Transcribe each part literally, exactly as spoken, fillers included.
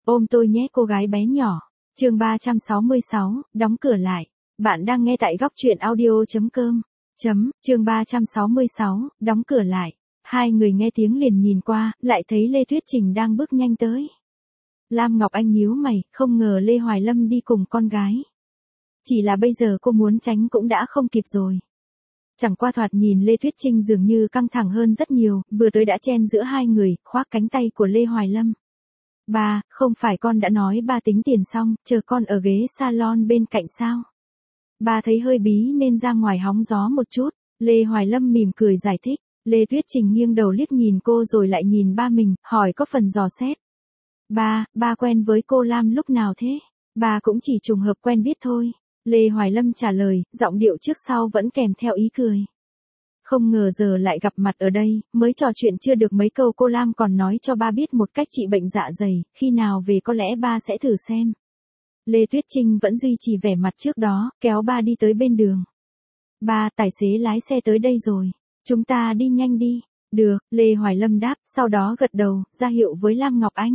Ôm tôi nhé cô gái bé nhỏ. Chương ba trăm sáu mươi sáu, đóng cửa lại. Bạn đang nghe tại góc truyện audio.com. Chấm, chương ba trăm sáu mươi sáu, đóng cửa lại. Hai người nghe tiếng liền nhìn qua, lại thấy Lê Tuyết Trình đang bước nhanh tới. Lam Ngọc Anh nhíu mày, không ngờ Lê Hoài Lâm đi cùng con gái. Chỉ là bây giờ cô muốn tránh cũng đã không kịp rồi. Chẳng qua thoạt nhìn Lê Tuyết Trinh dường như căng thẳng hơn rất nhiều, vừa tới đã chen giữa hai người, khoác cánh tay của Lê Hoài Lâm. Ba, không phải con đã nói ba tính tiền xong, chờ con ở ghế salon bên cạnh sao? Ba thấy hơi bí nên ra ngoài hóng gió một chút. Lê Hoài Lâm mỉm cười giải thích. Lê Tuyết Trình nghiêng đầu liếc nhìn cô rồi lại nhìn ba mình, hỏi có phần dò xét. Ba, ba quen với cô Lam lúc nào thế? Ba cũng chỉ trùng hợp quen biết thôi. Lê Hoài Lâm trả lời, giọng điệu trước sau vẫn kèm theo ý cười. Không ngờ giờ lại gặp mặt ở đây, mới trò chuyện chưa được mấy câu cô Lam còn nói cho ba biết một cách trị bệnh dạ dày, khi nào về có lẽ ba sẽ thử xem. Lê Tuyết Trinh vẫn duy trì vẻ mặt trước đó, kéo ba đi tới bên đường. Ba, tài xế lái xe tới đây rồi. Chúng ta đi nhanh đi. Được, Lê Hoài Lâm đáp, sau đó gật đầu, ra hiệu với Lam Ngọc Anh.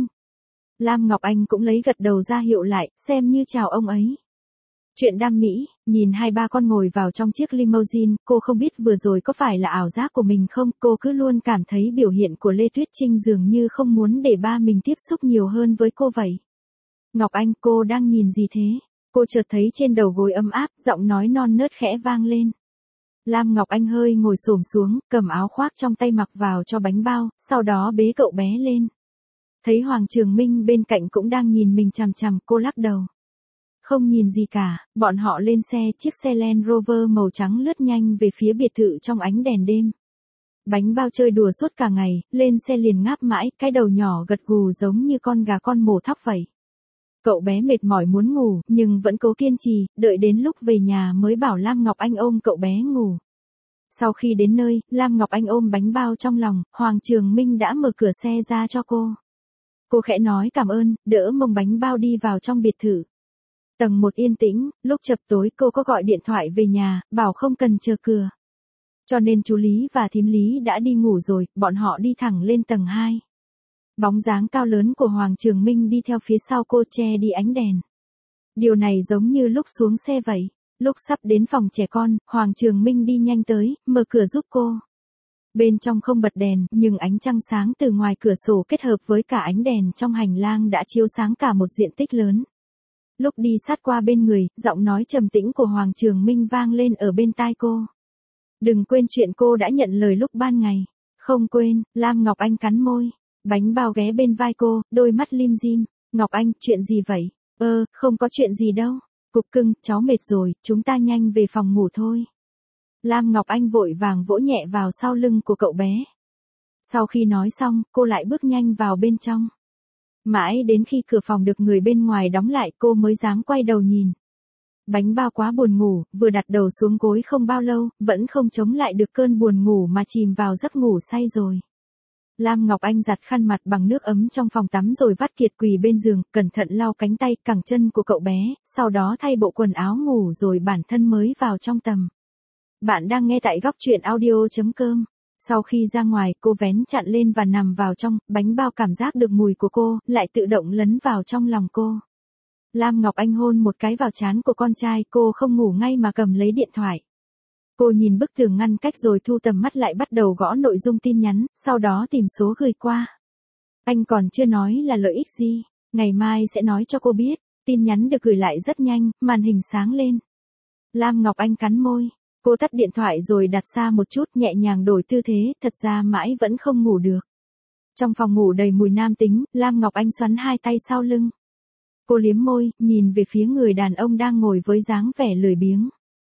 Lam Ngọc Anh cũng lấy gật đầu ra hiệu lại, xem như chào ông ấy. Chuyện đam mỹ, nhìn hai ba con ngồi vào trong chiếc limousine, cô không biết vừa rồi có phải là ảo giác của mình không, cô cứ luôn cảm thấy biểu hiện của Lê Tuyết Trinh dường như không muốn để ba mình tiếp xúc nhiều hơn với cô vậy. Ngọc Anh, cô đang nhìn gì thế? Cô chợt thấy trên đầu gối ấm áp, giọng nói non nớt khẽ vang lên. Lam Ngọc Anh hơi ngồi xổm xuống, cầm áo khoác trong tay mặc vào cho bánh bao, sau đó bế cậu bé lên. Thấy Hoàng Trường Minh bên cạnh cũng đang nhìn mình chằm chằm, cô lắc đầu. Không nhìn gì cả, bọn họ lên xe, chiếc xe Land Rover màu trắng lướt nhanh về phía biệt thự trong ánh đèn đêm. Bánh bao chơi đùa suốt cả ngày, lên xe liền ngáp mãi, cái đầu nhỏ gật gù giống như con gà con mổ thóc vậy. Cậu bé mệt mỏi muốn ngủ, nhưng vẫn cố kiên trì, đợi đến lúc về nhà mới bảo Lam Ngọc Anh ôm cậu bé ngủ. Sau khi đến nơi, Lam Ngọc Anh ôm bánh bao trong lòng, Hoàng Trường Minh đã mở cửa xe ra cho cô. Cô khẽ nói cảm ơn, đỡ mông bánh bao đi vào trong biệt thự. Tầng một yên tĩnh, lúc chập tối cô có gọi điện thoại về nhà, bảo không cần chờ cửa. Cho nên chú Lý và thím Lý đã đi ngủ rồi, bọn họ đi thẳng lên tầng hai. Bóng dáng cao lớn của Hoàng Trường Minh đi theo phía sau cô che đi ánh đèn. Điều này giống như lúc xuống xe vậy. Lúc sắp đến phòng trẻ con, Hoàng Trường Minh đi nhanh tới, mở cửa giúp cô. Bên trong không bật đèn, nhưng ánh trăng sáng từ ngoài cửa sổ kết hợp với cả ánh đèn trong hành lang đã chiếu sáng cả một diện tích lớn. Lúc đi sát qua bên người, giọng nói trầm tĩnh của Hoàng Trường Minh vang lên ở bên tai cô. Đừng quên chuyện cô đã nhận lời lúc ban ngày. Không quên, Lam Ngọc Anh cắn môi. Bánh bao ghé bên vai cô, đôi mắt lim dim. Ngọc Anh, chuyện gì vậy? Ơ, không có chuyện gì đâu. Cục cưng, cháu mệt rồi, chúng ta nhanh về phòng ngủ thôi. Lam Ngọc Anh vội vàng vỗ nhẹ vào sau lưng của cậu bé. Sau khi nói xong, cô lại bước nhanh vào bên trong. Mãi đến khi cửa phòng được người bên ngoài đóng lại cô mới dám quay đầu nhìn. Bánh bao quá buồn ngủ, vừa đặt đầu xuống gối không bao lâu, vẫn không chống lại được cơn buồn ngủ mà chìm vào giấc ngủ say rồi. Lam Ngọc Anh giặt khăn mặt bằng nước ấm trong phòng tắm rồi vắt kiệt quỳ bên giường, cẩn thận lau cánh tay, cẳng chân của cậu bé, sau đó thay bộ quần áo ngủ rồi bản thân mới vào trong tầm. Bạn đang nghe tại góc truyện audio.com. Sau khi ra ngoài, cô vén chặn lên và nằm vào trong, bánh bao cảm giác được mùi của cô, lại tự động lấn vào trong lòng cô. Lam Ngọc Anh hôn một cái vào trán của con trai, cô không ngủ ngay mà cầm lấy điện thoại. Cô nhìn bức tường ngăn cách rồi thu tầm mắt lại bắt đầu gõ nội dung tin nhắn, sau đó tìm số gửi qua. Anh còn chưa nói là lợi ích gì, ngày mai sẽ nói cho cô biết. Tin nhắn được gửi lại rất nhanh, màn hình sáng lên. Lam Ngọc Anh cắn môi. Cô tắt điện thoại rồi đặt xa một chút, nhẹ nhàng đổi tư thế, thật ra mãi vẫn không ngủ được. Trong phòng ngủ đầy mùi nam tính, Lam Ngọc Anh xoắn hai tay sau lưng. Cô liếm môi, nhìn về phía người đàn ông đang ngồi với dáng vẻ lười biếng.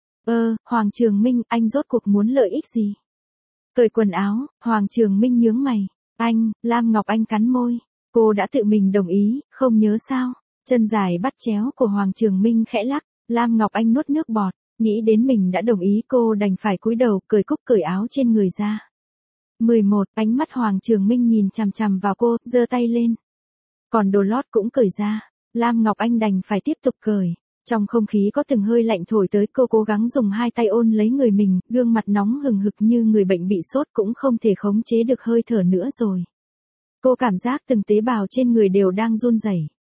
Ơ, Hoàng Trường Minh, anh rốt cuộc muốn lợi ích gì? Cởi quần áo, Hoàng Trường Minh nhướng mày. Anh, Lam Ngọc Anh cắn môi. Cô đã tự mình đồng ý, không nhớ sao? Chân dài bắt chéo của Hoàng Trường Minh khẽ lắc, Lam Ngọc Anh nuốt nước bọt. Nghĩ đến mình đã đồng ý cô đành phải cúi đầu cởi cúc cởi áo trên người ra. mười một, ánh mắt Hoàng Trường Minh nhìn chằm chằm vào cô, giơ tay lên. Còn đồ lót cũng cởi ra, Lam Ngọc Anh đành phải tiếp tục cởi. Trong không khí có từng hơi lạnh thổi tới, cô cố gắng dùng hai tay ôn lấy người mình, gương mặt nóng hừng hực như người bệnh bị sốt cũng không thể khống chế được hơi thở nữa rồi. Cô cảm giác từng tế bào trên người đều đang run rẩy.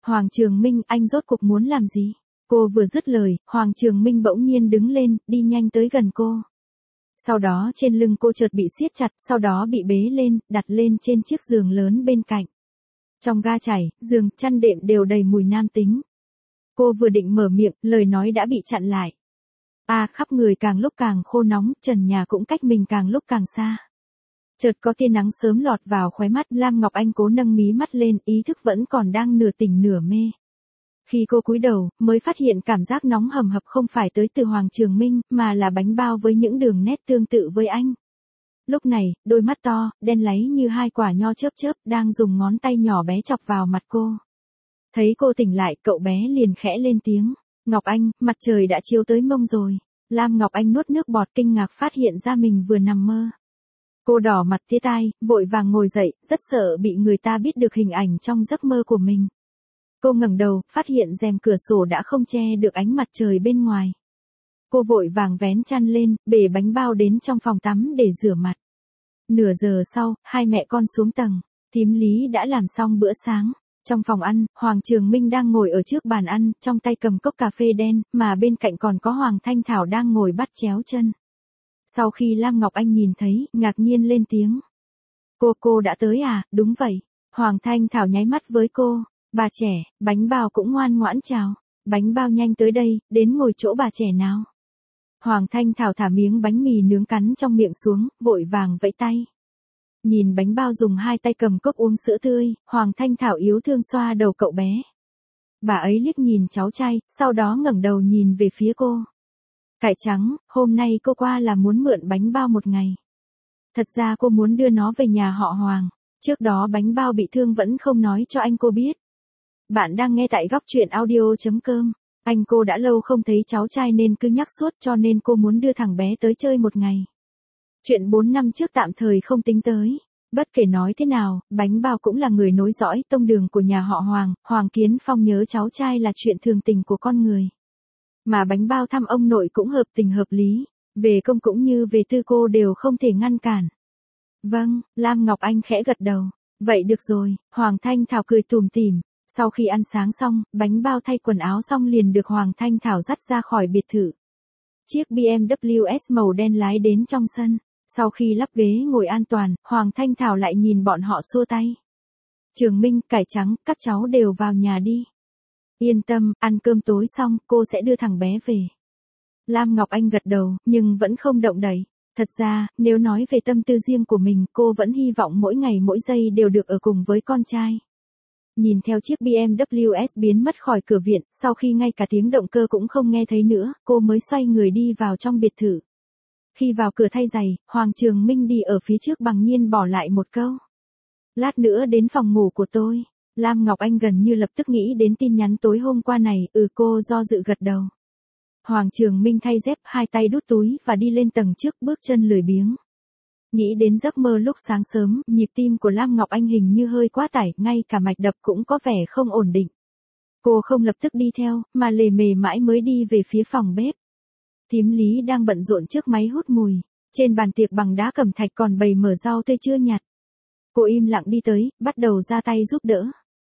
Hoàng Trường Minh, anh rốt cuộc muốn làm gì? Cô vừa dứt lời, Hoàng Trường Minh bỗng nhiên đứng lên, đi nhanh tới gần cô. Sau đó trên lưng cô chợt bị siết chặt, sau đó bị bế lên, đặt lên trên chiếc giường lớn bên cạnh. Trong ga chảy, giường, chăn đệm đều đầy mùi nam tính. Cô vừa định mở miệng, lời nói đã bị chặn lại. À, khắp người càng lúc càng khô nóng, trần nhà cũng cách mình càng lúc càng xa. Chợt có tia nắng sớm lọt vào khóe mắt, Lam Ngọc Anh cố nâng mí mắt lên, ý thức vẫn còn đang nửa tỉnh nửa mê. Khi cô cúi đầu, mới phát hiện cảm giác nóng hầm hập không phải tới từ Hoàng Trường Minh, mà là bánh bao với những đường nét tương tự với anh. Lúc này, đôi mắt to, đen láy như hai quả nho chớp chớp, đang dùng ngón tay nhỏ bé chọc vào mặt cô. Thấy cô tỉnh lại, cậu bé liền khẽ lên tiếng. Ngọc Anh, mặt trời đã chiếu tới mông rồi. Lam Ngọc Anh nuốt nước bọt kinh ngạc phát hiện ra mình vừa nằm mơ. Cô đỏ mặt tía tai, vội vàng ngồi dậy, rất sợ bị người ta biết được hình ảnh trong giấc mơ của mình. Cô ngẩng đầu, phát hiện rèm cửa sổ đã không che được ánh mặt trời bên ngoài. Cô vội vàng vén chăn lên, bể bánh bao đến trong phòng tắm để rửa mặt. Nửa giờ sau, hai mẹ con xuống tầng, thím Lý đã làm xong bữa sáng. Trong phòng ăn, Hoàng Trường Minh đang ngồi ở trước bàn ăn, trong tay cầm cốc cà phê đen, mà bên cạnh còn có Hoàng Thanh Thảo đang ngồi bắt chéo chân. Sau khi Lam Ngọc Anh nhìn thấy, ngạc nhiên lên tiếng. Cô, cô đã tới à, đúng vậy. Hoàng Thanh Thảo nháy mắt với cô. Bà trẻ, bánh bao cũng ngoan ngoãn chào. Bánh bao nhanh tới đây, đến ngồi chỗ bà trẻ nào. Hoàng Thanh Thảo thả miếng bánh mì nướng cắn trong miệng xuống, vội vàng vẫy tay. Nhìn bánh bao dùng hai tay cầm cốc uống sữa tươi, Hoàng Thanh Thảo yếu thương xoa đầu cậu bé. Bà ấy liếc nhìn cháu trai, sau đó ngẩng đầu nhìn về phía cô. Cải trắng, hôm nay cô qua là muốn mượn bánh bao một ngày. Thật ra cô muốn đưa nó về nhà họ Hoàng. Trước đó bánh bao bị thương vẫn không nói cho anh cô biết. Bạn đang nghe tại góc truyện audio chấm com. Anh cô đã lâu không thấy cháu trai nên cứ nhắc suốt cho nên cô muốn đưa thằng bé tới chơi một ngày. Chuyện bốn năm trước tạm thời không tính tới. Bất kể nói thế nào, bánh bao cũng là người nối dõi tông đường của nhà họ Hoàng. Hoàng Kiến Phong nhớ cháu trai là chuyện thường tình của con người. Mà bánh bao thăm ông nội cũng hợp tình hợp lý. Về công cũng như về tư cô đều không thể ngăn cản. Vâng, Lam Ngọc Anh khẽ gật đầu. Vậy được rồi, Hoàng Thanh Thảo cười tủm tỉm. Sau khi ăn sáng xong, bánh bao thay quần áo xong liền được Hoàng Thanh Thảo dắt ra khỏi biệt thự. Chiếc bê em vê ét màu đen lái đến trong sân. Sau khi lắp ghế ngồi an toàn, Hoàng Thanh Thảo lại nhìn bọn họ xua tay. Trường Minh, Cải Trắng, các cháu đều vào nhà đi. Yên tâm, ăn cơm tối xong, cô sẽ đưa thằng bé về. Lam Ngọc Anh gật đầu, nhưng vẫn không động đậy. Thật ra, nếu nói về tâm tư riêng của mình, cô vẫn hy vọng mỗi ngày mỗi giây đều được ở cùng với con trai. Nhìn theo chiếc bê em vê ét biến mất khỏi cửa viện, sau khi ngay cả tiếng động cơ cũng không nghe thấy nữa, cô mới xoay người đi vào trong biệt thự. Khi vào cửa thay giày, Hoàng Trường Minh đi ở phía trước bằng nhiên bỏ lại một câu. Lát nữa đến phòng ngủ của tôi. Lam Ngọc Anh gần như lập tức nghĩ đến tin nhắn tối hôm qua này, ừ cô do dự gật đầu. Hoàng Trường Minh thay dép, hai tay đút túi và đi lên tầng trước, bước chân lười biếng. Nghĩ đến giấc mơ lúc sáng sớm, nhịp tim của Lam Ngọc Anh hình như hơi quá tải, ngay cả mạch đập cũng có vẻ không ổn định. Cô không lập tức đi theo, mà lề mề mãi mới đi về phía phòng bếp. Thím Lý đang bận rộn trước máy hút mùi, trên bàn tiệc bằng đá cẩm thạch còn bày mở rau tươi chưa nhặt. Cô im lặng đi tới, bắt đầu ra tay giúp đỡ.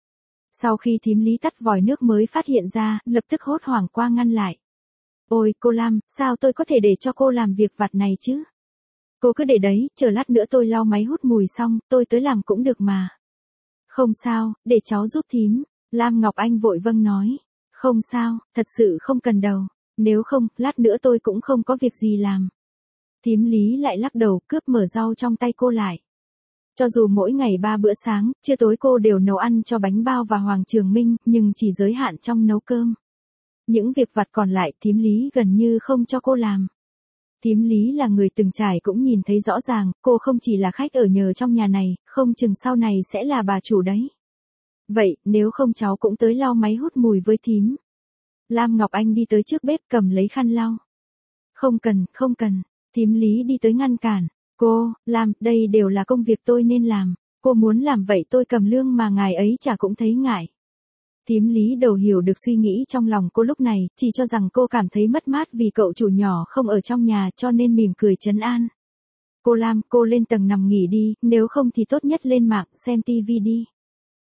Sau khi thím Lý tắt vòi nước mới phát hiện ra, lập tức hốt hoảng qua ngăn lại. Ôi, cô Lam, sao tôi có thể để cho cô làm việc vặt này chứ? Cô cứ để đấy, chờ lát nữa tôi lau máy hút mùi xong, tôi tới làm cũng được mà. Không sao, để cháu giúp thím. Lam Ngọc Anh vội vâng nói. Không sao, thật sự không cần đâu. Nếu không, lát nữa tôi cũng không có việc gì làm. Thím Lý lại lắc đầu, cướp mở rau trong tay cô lại. Cho dù mỗi ngày ba bữa sáng, trưa tối cô đều nấu ăn cho bánh bao và Hoàng Trường Minh, nhưng chỉ giới hạn trong nấu cơm. Những việc vặt còn lại, thím Lý gần như không cho cô làm. Thím Lý là người từng trải cũng nhìn thấy rõ ràng, cô không chỉ là khách ở nhờ trong nhà này, không chừng sau này sẽ là bà chủ đấy. Vậy, nếu không cháu cũng tới lau máy hút mùi với thím. Lam Ngọc Anh đi tới trước bếp cầm lấy khăn lau. Không cần, không cần. Thím Lý đi tới ngăn cản. Cô, Lam, đây đều là công việc tôi nên làm. Cô muốn làm vậy tôi cầm lương mà ngài ấy chả cũng thấy ngại. Thím Lý đầu hiểu được suy nghĩ trong lòng cô lúc này, chỉ cho rằng cô cảm thấy mất mát vì cậu chủ nhỏ không ở trong nhà cho nên mỉm cười trấn an. Cô Lam, cô lên tầng nằm nghỉ đi, nếu không thì tốt nhất lên mạng xem tivi đi.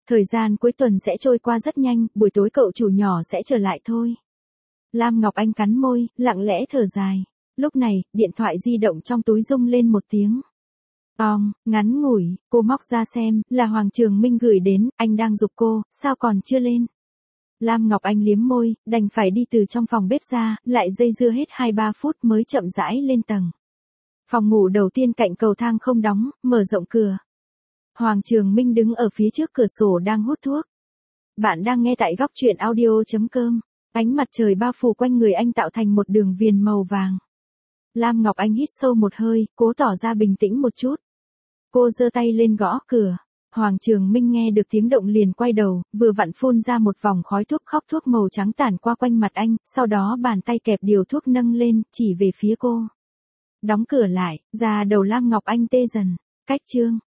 Thời gian cuối tuần sẽ trôi qua rất nhanh, buổi tối cậu chủ nhỏ sẽ trở lại thôi. Lam Ngọc Anh cắn môi, lặng lẽ thở dài. Lúc này, điện thoại di động trong túi rung lên một tiếng. Ong, ngắn ngủi, cô móc ra xem, là Hoàng Trường Minh gửi đến, anh đang giục cô, sao còn chưa lên? Lam Ngọc Anh liếm môi, đành phải đi từ trong phòng bếp ra, lại dây dưa hết hai ba phút mới chậm rãi lên tầng. Phòng ngủ đầu tiên cạnh cầu thang không đóng, mở rộng cửa. Hoàng Trường Minh đứng ở phía trước cửa sổ đang hút thuốc. Bạn đang nghe tại góc truyện audio.com. Ánh mặt trời bao phủ quanh người anh tạo thành một đường viền màu vàng. Lam Ngọc Anh hít sâu một hơi, cố tỏ ra bình tĩnh một chút. Cô giơ tay lên gõ cửa. Hoàng Trường Minh nghe được tiếng động liền quay đầu, vừa vặn phun ra một vòng khói thuốc khóc thuốc màu trắng tản qua quanh mặt anh, sau đó bàn tay kẹp điều thuốc nâng lên, chỉ về phía cô. Đóng cửa lại, da đầu Lam Ngọc Anh tê dần. Cách chương.